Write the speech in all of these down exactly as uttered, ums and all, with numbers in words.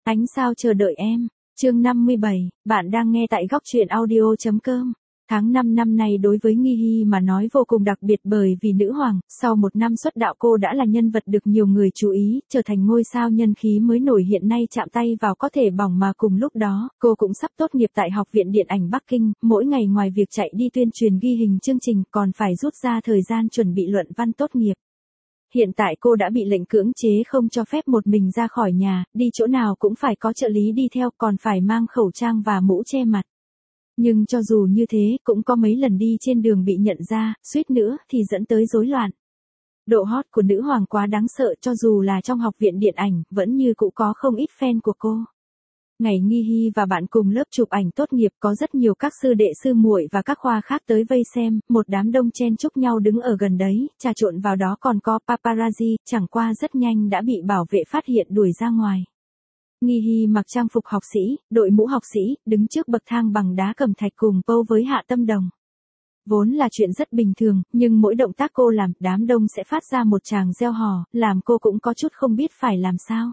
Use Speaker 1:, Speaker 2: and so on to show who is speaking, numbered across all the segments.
Speaker 1: Ánh sao chờ đợi em. Chương năm mươi bảy, bạn đang nghe tại góc truyện audio chấm com. Tháng năm năm nay đối với Nghi Hy mà nói vô cùng đặc biệt bởi vì nữ hoàng, sau một năm xuất đạo cô đã là nhân vật được nhiều người chú ý, trở thành ngôi sao nhân khí mới nổi hiện nay chạm tay vào có thể bỏng mà cùng lúc đó, cô cũng sắp tốt nghiệp tại Học viện Điện ảnh Bắc Kinh, mỗi ngày ngoài việc chạy đi tuyên truyền ghi hình chương trình còn phải rút ra thời gian chuẩn bị luận văn tốt nghiệp. Hiện tại cô đã bị lệnh cưỡng chế không cho phép một mình ra khỏi nhà, đi chỗ nào cũng phải có trợ lý đi theo còn phải mang khẩu trang và mũ che mặt. Nhưng cho dù như thế cũng có mấy lần đi trên đường bị nhận ra, suýt nữa thì dẫn tới rối loạn. Độ hot của nữ hoàng quá đáng sợ cho dù là trong Học viện Điện ảnh, vẫn như cũ có không ít fan của cô. Ngày Nghi Hy và bạn cùng lớp chụp ảnh tốt nghiệp có rất nhiều các sư đệ sư muội và các khoa khác tới vây xem, một đám đông chen chúc nhau đứng ở gần đấy, trà trộn vào đó còn có paparazzi, chẳng qua rất nhanh đã bị bảo vệ phát hiện đuổi ra ngoài. Nghi Hy mặc trang phục học sĩ, đội mũ học sĩ, đứng trước bậc thang bằng đá cẩm thạch cùng pâu với Hạ Tâm Đồng. Vốn là chuyện rất bình thường, nhưng mỗi động tác cô làm, đám đông sẽ phát ra một tràng reo hò, làm cô cũng có chút không biết phải làm sao.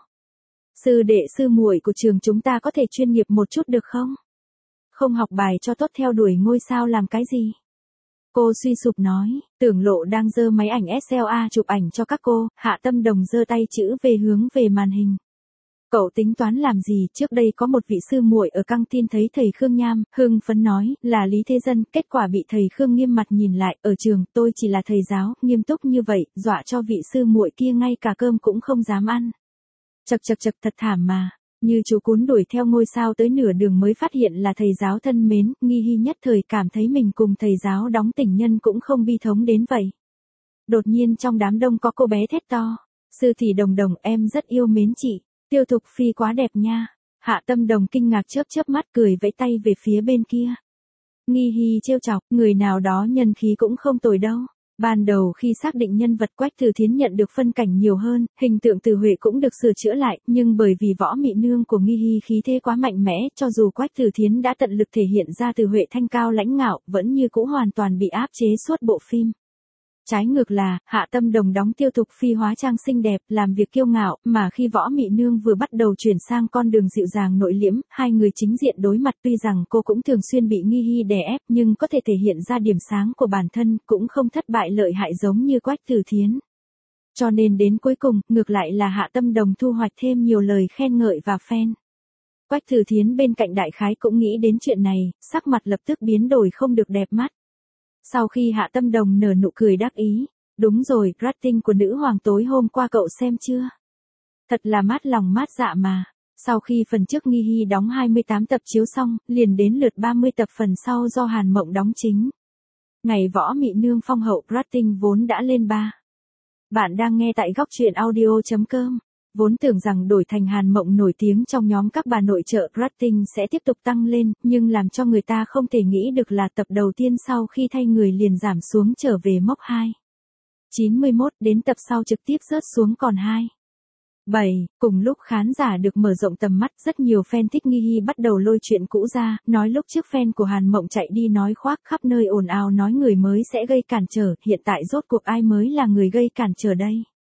Speaker 1: Sư đệ sư muội của trường chúng ta có thể chuyên nghiệp một chút được không? Không học bài cho tốt theo đuổi ngôi sao làm cái gì? Cô suy sụp nói, Tưởng Lộ đang giơ máy ảnh ét lờ a chụp ảnh cho các cô, Hạ Tâm Đồng giơ tay chữ về hướng về màn hình. Cậu tính toán làm gì? Trước đây có một vị sư muội ở căng tin thấy thầy Khương Nham, hưng phấn nói, là Lý Thế Dân, kết quả bị thầy Khương nghiêm mặt nhìn lại, ở trường, tôi chỉ là thầy giáo, nghiêm túc như vậy, dọa cho vị sư muội kia ngay cả cơm cũng không dám ăn. Chật chật chật thật thảm mà, như chú cún đuổi theo ngôi sao tới nửa đường mới phát hiện là thầy giáo thân mến, Nghi Hy nhất thời cảm thấy mình cùng thầy giáo đóng tình nhân cũng không bi thống đến vậy. Đột nhiên trong đám đông có cô bé thét to, sư tỷ Đồng Đồng em rất yêu mến chị, Tiêu Thục Phi quá đẹp nha. Hạ Tâm Đồng kinh ngạc chớp chớp mắt cười vẫy tay về phía bên kia. Nghi Hy trêu chọc, người nào đó nhân khí cũng không tồi đâu. Ban đầu khi xác định nhân vật Quách Từ Thiến nhận được phân cảnh nhiều hơn, hình tượng Từ Huệ cũng được sửa chữa lại, nhưng bởi vì Võ Mị Nương của Nghi Hy khí thế quá mạnh mẽ, cho dù Quách Từ Thiến đã tận lực thể hiện ra Từ Huệ thanh cao lãnh ngạo, vẫn như cũ hoàn toàn bị áp chế suốt bộ phim. Trái ngược là, Hạ Tâm Đồng đóng Tiêu Thục Phi hóa trang xinh đẹp, làm việc kiêu ngạo, mà khi Võ Mị Nương vừa bắt đầu chuyển sang con đường dịu dàng nội liễm, hai người chính diện đối mặt tuy rằng cô cũng thường xuyên bị Nghi Hy đè ép nhưng có thể thể hiện ra điểm sáng của bản thân, cũng không thất bại lợi hại giống như Quách Từ Thiến. Cho nên đến cuối cùng, ngược lại là Hạ Tâm Đồng thu hoạch thêm nhiều lời khen ngợi và fan. Quách Từ Thiến bên cạnh đại khái cũng nghĩ đến chuyện này, sắc mặt lập tức biến đổi không được đẹp mắt. Sau khi Hạ Tâm Đồng nở nụ cười đắc ý, đúng rồi, rating của nữ hoàng tối hôm qua cậu xem chưa? Thật là mát lòng mát dạ mà. Sau khi phần trước Nghi Hy đóng hai mươi tám tập chiếu xong, liền đến lượt ba mươi tập phần sau do Hàn Mộng đóng chính. Ngày Võ Mị Nương phong hậu rating vốn đã lên ba. Bạn đang nghe tại góc truyện audio chấm com. Vốn tưởng rằng đổi thành Hàn Mộng nổi tiếng trong nhóm các bà nội trợ rating sẽ tiếp tục tăng lên, nhưng làm cho người ta không thể nghĩ được là tập đầu tiên sau khi thay người liền giảm xuống trở về mốc hai. chín mươi mốt đến tập sau trực tiếp rớt xuống còn hai. bảy. Cùng lúc khán giả được mở rộng tầm mắt, rất nhiều fan thích Nghi Hy bắt đầu lôi chuyện cũ ra, nói lúc trước fan của Hàn Mộng chạy đi nói khoác khắp nơi ồn ào nói người mới sẽ gây cản trở, hiện tại rốt cuộc ai mới là người gây cản trở đây?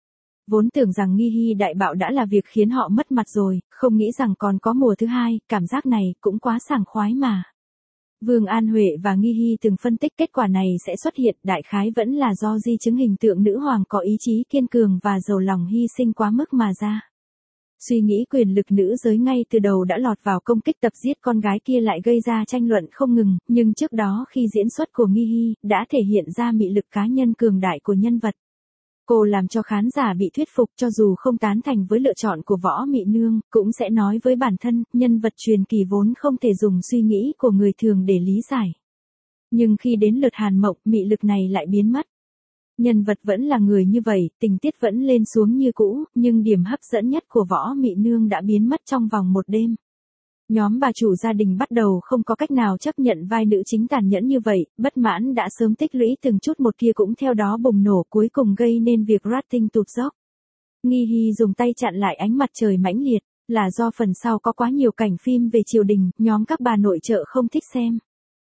Speaker 1: Vốn tưởng rằng Nghi Hy đại bạo đã là việc khiến họ mất mặt rồi, không nghĩ rằng còn có mùa thứ hai, cảm giác này cũng quá sảng khoái mà. Vương An Huệ và Nghi Hy từng phân tích kết quả này sẽ xuất hiện, đại khái vẫn là do di chứng hình tượng nữ hoàng có ý chí kiên cường và giàu lòng hy sinh quá mức mà ra. Suy nghĩ quyền lực nữ giới ngay từ đầu đã lọt vào công kích tập giết con gái kia lại gây ra tranh luận không ngừng, nhưng trước đó khi diễn xuất của Nghi Hy đã thể hiện ra mị lực cá nhân cường đại của nhân vật. Cô làm cho khán giả bị thuyết phục cho dù không tán thành với lựa chọn của Võ Mị Nương, cũng sẽ nói với bản thân, nhân vật truyền kỳ vốn không thể dùng suy nghĩ của người thường để lý giải. Nhưng khi đến lượt Hàn Mộng, mị lực này lại biến mất. Nhân vật vẫn là người như vậy, tình tiết vẫn lên xuống như cũ, nhưng điểm hấp dẫn nhất của Võ Mị Nương đã biến mất trong vòng một đêm. Nhóm bà chủ gia đình bắt đầu không có cách nào chấp nhận vai nữ chính tàn nhẫn như vậy, bất mãn đã sớm tích lũy từng chút một kia cũng theo đó bùng nổ cuối cùng gây nên việc rating tụt dốc. Nghi Hy dùng tay chặn lại ánh mặt trời mãnh liệt, là do phần sau có quá nhiều cảnh phim về triều đình, nhóm các bà nội trợ không thích xem.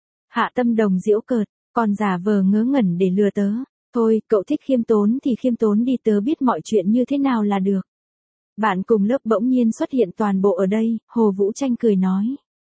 Speaker 1: Hạ Tâm Đồng giễu cợt, còn giả vờ ngớ ngẩn để lừa tớ, thôi, cậu thích khiêm tốn thì khiêm tốn đi, tớ biết mọi chuyện như thế nào là được. Bạn cùng lớp bỗng nhiên xuất hiện toàn bộ ở đây, Hồ Vũ Tranh cười nói.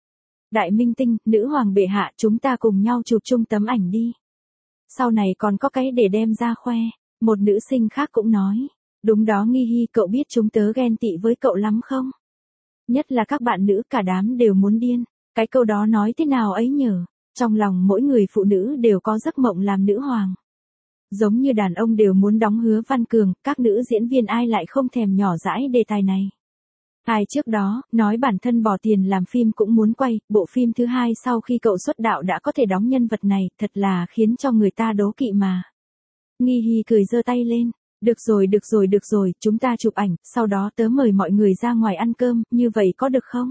Speaker 1: Đại minh tinh, nữ hoàng bệ hạ, chúng ta cùng nhau chụp chung tấm ảnh đi. Sau này còn có cái để đem ra khoe. Một nữ sinh khác cũng nói. Đúng đó Nghi Hi, cậu biết chúng tớ ghen tị với cậu lắm không? Nhất là các bạn nữ, cả đám đều muốn điên. Cái câu đó nói thế nào ấy nhở? Trong lòng mỗi người phụ nữ đều có giấc mộng làm nữ hoàng. Giống như đàn ông đều muốn đóng Hứa Văn Cường, các nữ diễn viên ai lại không thèm nhỏ dãi đề tài này. Ai trước đó, nói bản thân bỏ tiền làm phim cũng muốn quay, bộ phim thứ hai sau khi cậu xuất đạo đã có thể đóng nhân vật này, thật là khiến cho người ta đố kỵ mà. Nghi Hi cười giơ tay lên. Được rồi, được rồi, được rồi, chúng ta chụp ảnh, sau đó tớ mời mọi người ra ngoài ăn cơm, như vậy có được không?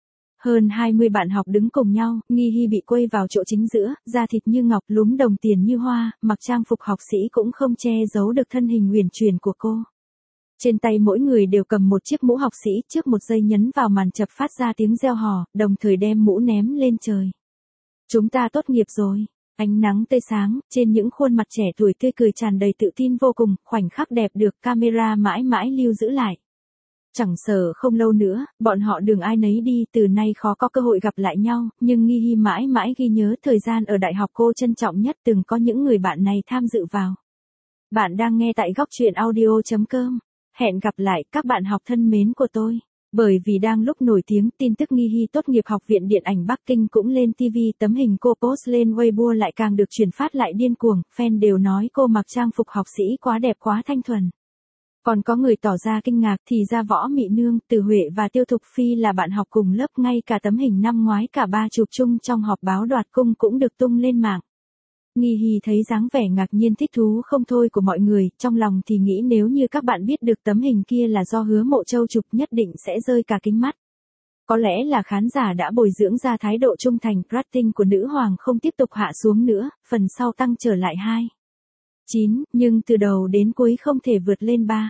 Speaker 1: Hơn hai mươi bạn học đứng cùng nhau, Nghi Hi bị quây vào chỗ chính giữa, da thịt như ngọc, lúm đồng tiền như hoa, mặc trang phục học sĩ cũng không che giấu được thân hình uyển chuyển của cô. Trên tay mỗi người đều cầm một chiếc mũ học sĩ, trước một giây nhấn vào màn chập phát ra tiếng reo hò, đồng thời đem mũ ném lên trời. Chúng ta tốt nghiệp rồi. Ánh nắng tươi sáng, trên những khuôn mặt trẻ tuổi tươi cười tràn đầy tự tin vô cùng, khoảnh khắc đẹp được camera mãi mãi lưu giữ lại. Chẳng sợ không lâu nữa, bọn họ đường ai nấy đi, từ nay khó có cơ hội gặp lại nhau, nhưng Nghi Hi mãi mãi ghi nhớ thời gian ở đại học cô trân trọng nhất từng có những người bạn này tham dự vào. Bạn đang nghe tại góc truyện audio chấm com. Hẹn gặp lại các bạn học thân mến của tôi. Bởi vì đang lúc nổi tiếng, tin tức Nghi Hi tốt nghiệp Học viện Điện ảnh Bắc Kinh cũng lên ti vi, tấm hình cô post lên Weibo lại càng được truyền phát lại điên cuồng, fan đều nói cô mặc trang phục học sĩ quá đẹp quá thanh thuần. Còn có người tỏ ra kinh ngạc thì ra Võ Mị Nương, Từ Huệ và Tiêu Thục Phi là bạn học cùng lớp, ngay cả tấm hình năm ngoái cả ba chụp chung trong họp báo đoạt cung cũng được tung lên mạng. Nghi Hi thấy dáng vẻ ngạc nhiên thích thú không thôi của mọi người, trong lòng thì nghĩ nếu như các bạn biết được tấm hình kia là do Hứa Mộ Châu chụp nhất định sẽ rơi cả kính mắt. Có lẽ là khán giả đã bồi dưỡng ra thái độ trung thành, rating của nữ hoàng không tiếp tục hạ xuống nữa, phần sau tăng trở lại hai. chín, nhưng từ đầu đến cuối không thể vượt lên ba.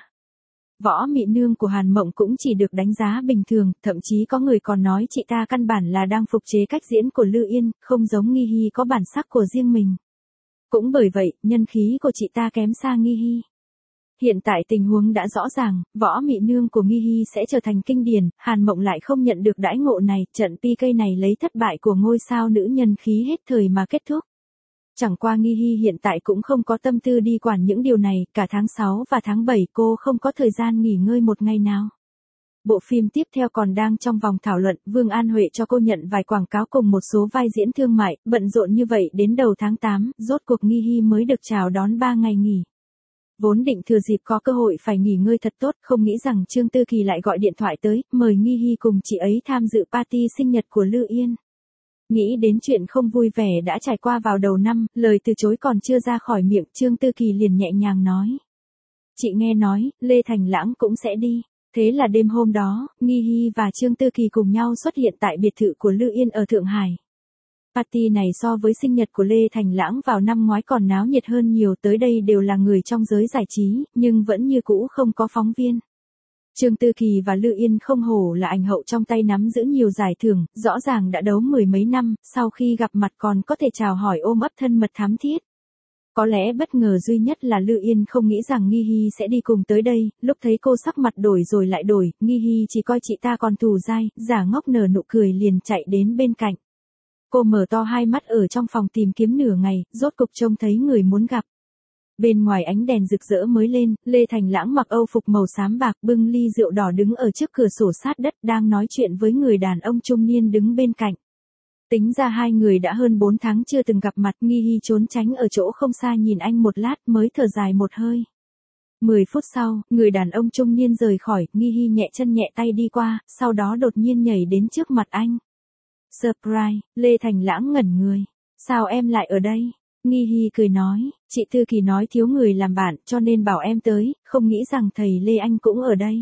Speaker 1: Võ Mị Nương của Hàn Mộng cũng chỉ được đánh giá bình thường, thậm chí có người còn nói chị ta căn bản là đang phục chế cách diễn của Lư Yên, không giống Nghi Hi có bản sắc của riêng mình. Cũng bởi vậy, nhân khí của chị ta kém xa Nghi Hi. Hiện tại tình huống đã rõ ràng, Võ Mị Nương của Nghi Hi sẽ trở thành kinh điển, Hàn Mộng lại không nhận được đãi ngộ này, trận pê ca này lấy thất bại của ngôi sao nữ nhân khí hết thời mà kết thúc. Chẳng qua Nghi Hi hiện tại cũng không có tâm tư đi quản những điều này, cả tháng sáu và tháng bảy cô không có thời gian nghỉ ngơi một ngày nào. Bộ phim tiếp theo còn đang trong vòng thảo luận, Vương An Huệ cho cô nhận vài quảng cáo cùng một số vai diễn thương mại, bận rộn như vậy đến đầu tháng tám, rốt cuộc Nghi Hi mới được chào đón ba ngày nghỉ. Vốn định thừa dịp có cơ hội phải nghỉ ngơi thật tốt, không nghĩ rằng Trương Tư Kỳ lại gọi điện thoại tới, mời Nghi Hi cùng chị ấy tham dự party sinh nhật của Lư Yên. Nghĩ đến chuyện không vui vẻ đã trải qua vào đầu năm, lời từ chối còn chưa ra khỏi miệng, Trương Tư Kỳ liền nhẹ nhàng nói. Chị nghe nói, Lê Thành Lãng cũng sẽ đi. Thế là đêm hôm đó, Nghi Hi và Trương Tư Kỳ cùng nhau xuất hiện tại biệt thự của Lư Yên ở Thượng Hải. Party này so với sinh nhật của Lê Thành Lãng vào năm ngoái còn náo nhiệt hơn nhiều, tới đây đều là người trong giới giải trí, nhưng vẫn như cũ không có phóng viên. Trương Tư Kỳ và Lư Yên không hổ là ảnh hậu trong tay nắm giữ nhiều giải thưởng, rõ ràng đã đấu mười mấy năm, sau khi gặp mặt còn có thể chào hỏi ôm ấp thân mật thắm thiết. Có lẽ bất ngờ duy nhất là Lư Yên không nghĩ rằng Nghi Hi sẽ đi cùng tới đây, lúc thấy cô sắc mặt đổi rồi lại đổi, Nghi Hi chỉ coi chị ta còn thù dai, giả ngốc nở nụ cười liền chạy đến bên cạnh. Cô mở to hai mắt ở trong phòng tìm kiếm nửa ngày, rốt cục trông thấy người muốn gặp. Bên ngoài ánh đèn rực rỡ mới lên, Lê Thành Lãng mặc âu phục màu xám bạc bưng ly rượu đỏ đứng ở trước cửa sổ sát đất đang nói chuyện với người đàn ông trung niên đứng bên cạnh. Tính ra hai người đã hơn bốn tháng chưa từng gặp mặt, Nghi Hi trốn tránh ở chỗ không xa nhìn anh một lát mới thở dài một hơi. Mười phút sau, người đàn ông trung niên rời khỏi, Nghi Hi nhẹ chân nhẹ tay đi qua, sau đó đột nhiên nhảy đến trước mặt anh. Surprise, Lê Thành Lãng ngẩn người. Sao em lại ở đây? Nghi Hi cười nói, chị Tư Kỳ nói thiếu người làm bạn cho nên bảo em tới, không nghĩ rằng thầy Lê anh cũng ở đây.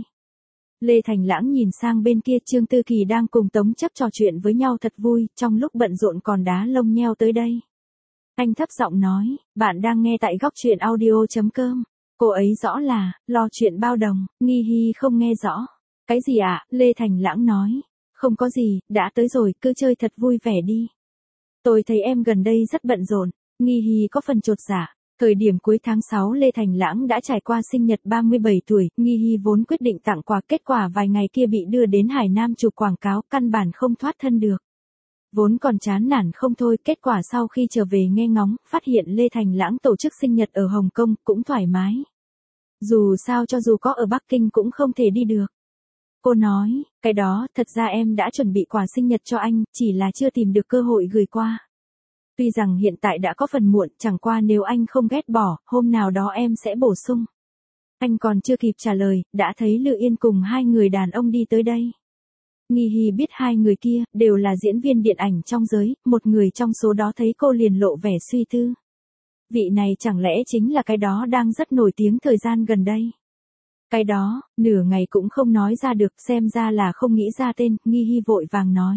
Speaker 1: Lê Thành Lãng nhìn sang bên kia, Trương Tư Kỳ đang cùng Tống Chấp trò chuyện với nhau thật vui, trong lúc bận rộn còn đá lông nheo tới đây. Anh thấp giọng nói, bạn đang nghe tại góc truyện audio chấm com. Cô ấy rõ là, lo chuyện bao đồng, Nghi Hi không nghe rõ. Cái gì ạ? À? Lê Thành Lãng nói, không có gì, đã tới rồi, cứ chơi thật vui vẻ đi. Tôi thấy em gần đây rất bận rộn. Nghi Hi có phần chột dạ. Thời điểm cuối tháng sáu Lê Thành Lãng đã trải qua sinh nhật ba mươi bảy tuổi, Nghi Hy vốn quyết định tặng quà, kết quả vài ngày kia bị đưa đến Hải Nam chụp quảng cáo, căn bản không thoát thân được. Vốn còn chán nản không thôi, kết quả sau khi trở về nghe ngóng, phát hiện Lê Thành Lãng tổ chức sinh nhật ở Hồng Kông, cũng thoải mái. Dù sao cho dù có ở Bắc Kinh cũng không thể đi được. Cô nói, cái đó, thật ra em đã chuẩn bị quà sinh nhật cho anh, chỉ là chưa tìm được cơ hội gửi qua. Tuy rằng hiện tại đã có phần muộn, chẳng qua nếu anh không ghét bỏ, hôm nào đó em sẽ bổ sung. Anh còn chưa kịp trả lời, đã thấy Lư Yên cùng hai người đàn ông đi tới đây. Nghi Hy biết hai người kia, đều là diễn viên điện ảnh trong giới, một người trong số đó thấy cô liền lộ vẻ suy tư. Vị này chẳng lẽ chính là cái đó đang rất nổi tiếng thời gian gần đây. Cái đó, nửa ngày cũng không nói ra được, xem ra là không nghĩ ra tên, Nghi Hy vội vàng nói.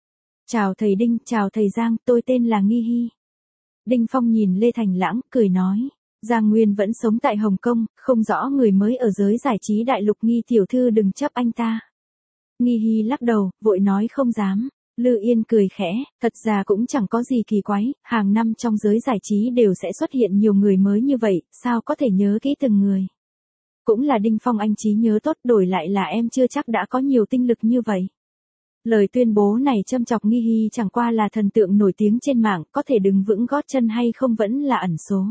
Speaker 1: Chào thầy Đinh, chào thầy Giang, tôi tên là Nghi Hy. Đinh Phong nhìn Lê Thành Lãng, cười nói. Giang Nguyên vẫn sống tại Hồng Kông, không rõ người mới ở giới giải trí đại lục, Nghi tiểu thư đừng chấp anh ta. Nghi Hy lắc đầu, vội nói không dám. Lư Yên cười khẽ, thật ra cũng chẳng có gì kỳ quái, hàng năm trong giới giải trí đều sẽ xuất hiện nhiều người mới như vậy, sao có thể nhớ kỹ từng người. Cũng là Đinh Phong anh trí nhớ tốt, đổi lại là em chưa chắc đã có nhiều tinh lực như vậy. Lời tuyên bố này châm chọc Nghi Hy, chẳng qua là thần tượng nổi tiếng trên mạng, có thể đứng vững gót chân hay không vẫn là ẩn số.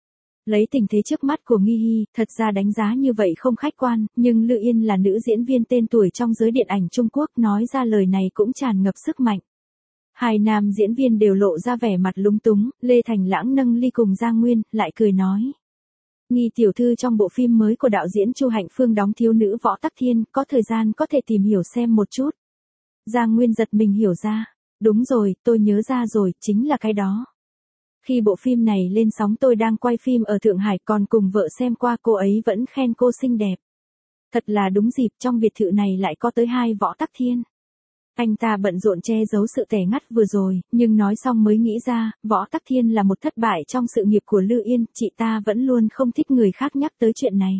Speaker 1: Lấy tình thế trước mắt của Nghi Hy, thật ra đánh giá như vậy không khách quan, nhưng Lư Yên là nữ diễn viên tên tuổi trong giới điện ảnh Trung Quốc, nói ra lời này cũng tràn ngập sức mạnh. Hai nam diễn viên đều lộ ra vẻ mặt lúng túng, Lê Thành Lãng nâng ly cùng Giang Nguyên, lại cười nói. Nghi tiểu thư trong bộ phim mới của đạo diễn Chu Hạnh Phương đóng thiếu nữ Võ Tắc Thiên, có thời gian có thể tìm hiểu xem một chút. Giang Nguyên giật mình hiểu ra. Đúng rồi, tôi nhớ ra rồi, chính là cái đó. Khi bộ phim này lên sóng tôi đang quay phim ở Thượng Hải, còn cùng vợ xem qua, cô ấy vẫn khen cô xinh đẹp. Thật là đúng dịp, trong biệt thự này lại có tới hai Võ Tắc Thiên. Anh ta bận rộn che giấu sự tẻ ngắt vừa rồi, nhưng nói xong mới nghĩ ra, Võ Tắc Thiên là một thất bại trong sự nghiệp của Lư Yên, chị ta vẫn luôn không thích người khác nhắc tới chuyện này.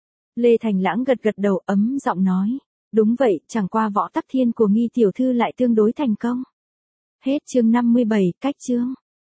Speaker 1: Lê Thành Lãng gật gật đầu, ấm giọng nói. Đúng vậy, chẳng qua Võ Tắc Thiên của Nghi tiểu thư lại tương đối thành công. Hết chương năm mươi bảy, cách chương.